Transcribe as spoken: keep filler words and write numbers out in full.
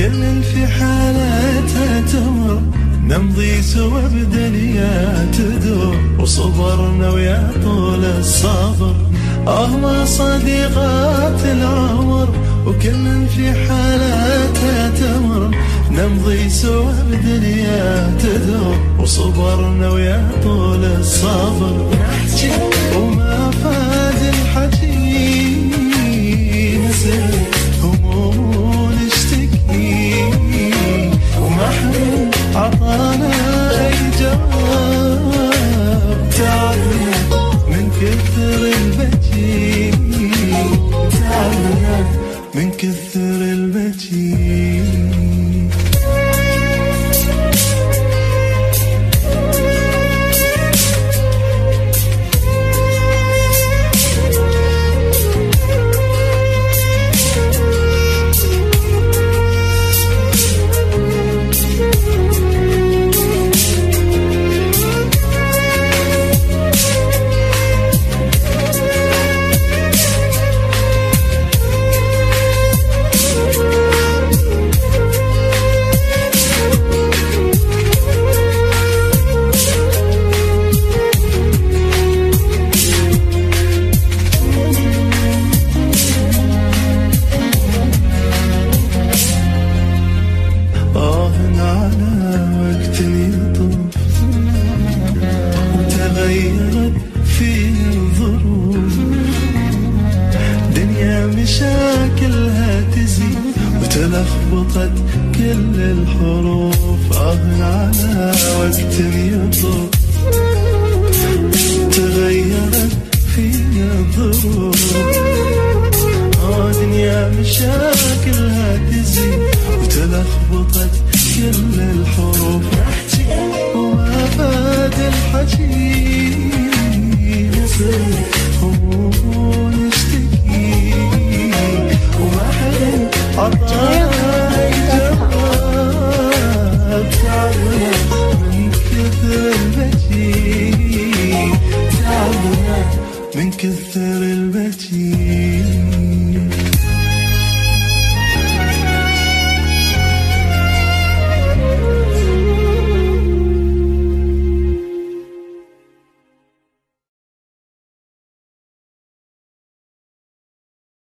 وكل في حالتها تمر، نمضي سوا بدنيا تدور، وصبرنا ويا طول الصبر آه ما صديقات العمر، وكل في حالتها تمر، نمضي سوا بدنيا تدور، وصبرنا ويا طول الصبر، وما فاد الحكي نسل هموم ونشتكي، وما حد عطانا أي جواب، تعبنا من كثر البكي، تعبنا من كثر البكي. تغيرت فينا الظروف، دنيا مشاكلها تزيد، وتلخبطت كل الحروف، آه على وقت يطوف. تغيرت فينا الظروف، آه دنيا مشاكلها تزيد، وتلخبطت كل الحروف، وما فاد الحكي نسل هموم ونشتكي، وما حد عطانا أي جواب، تعبنا من كثر البكي، تعبنا من كثر البكي.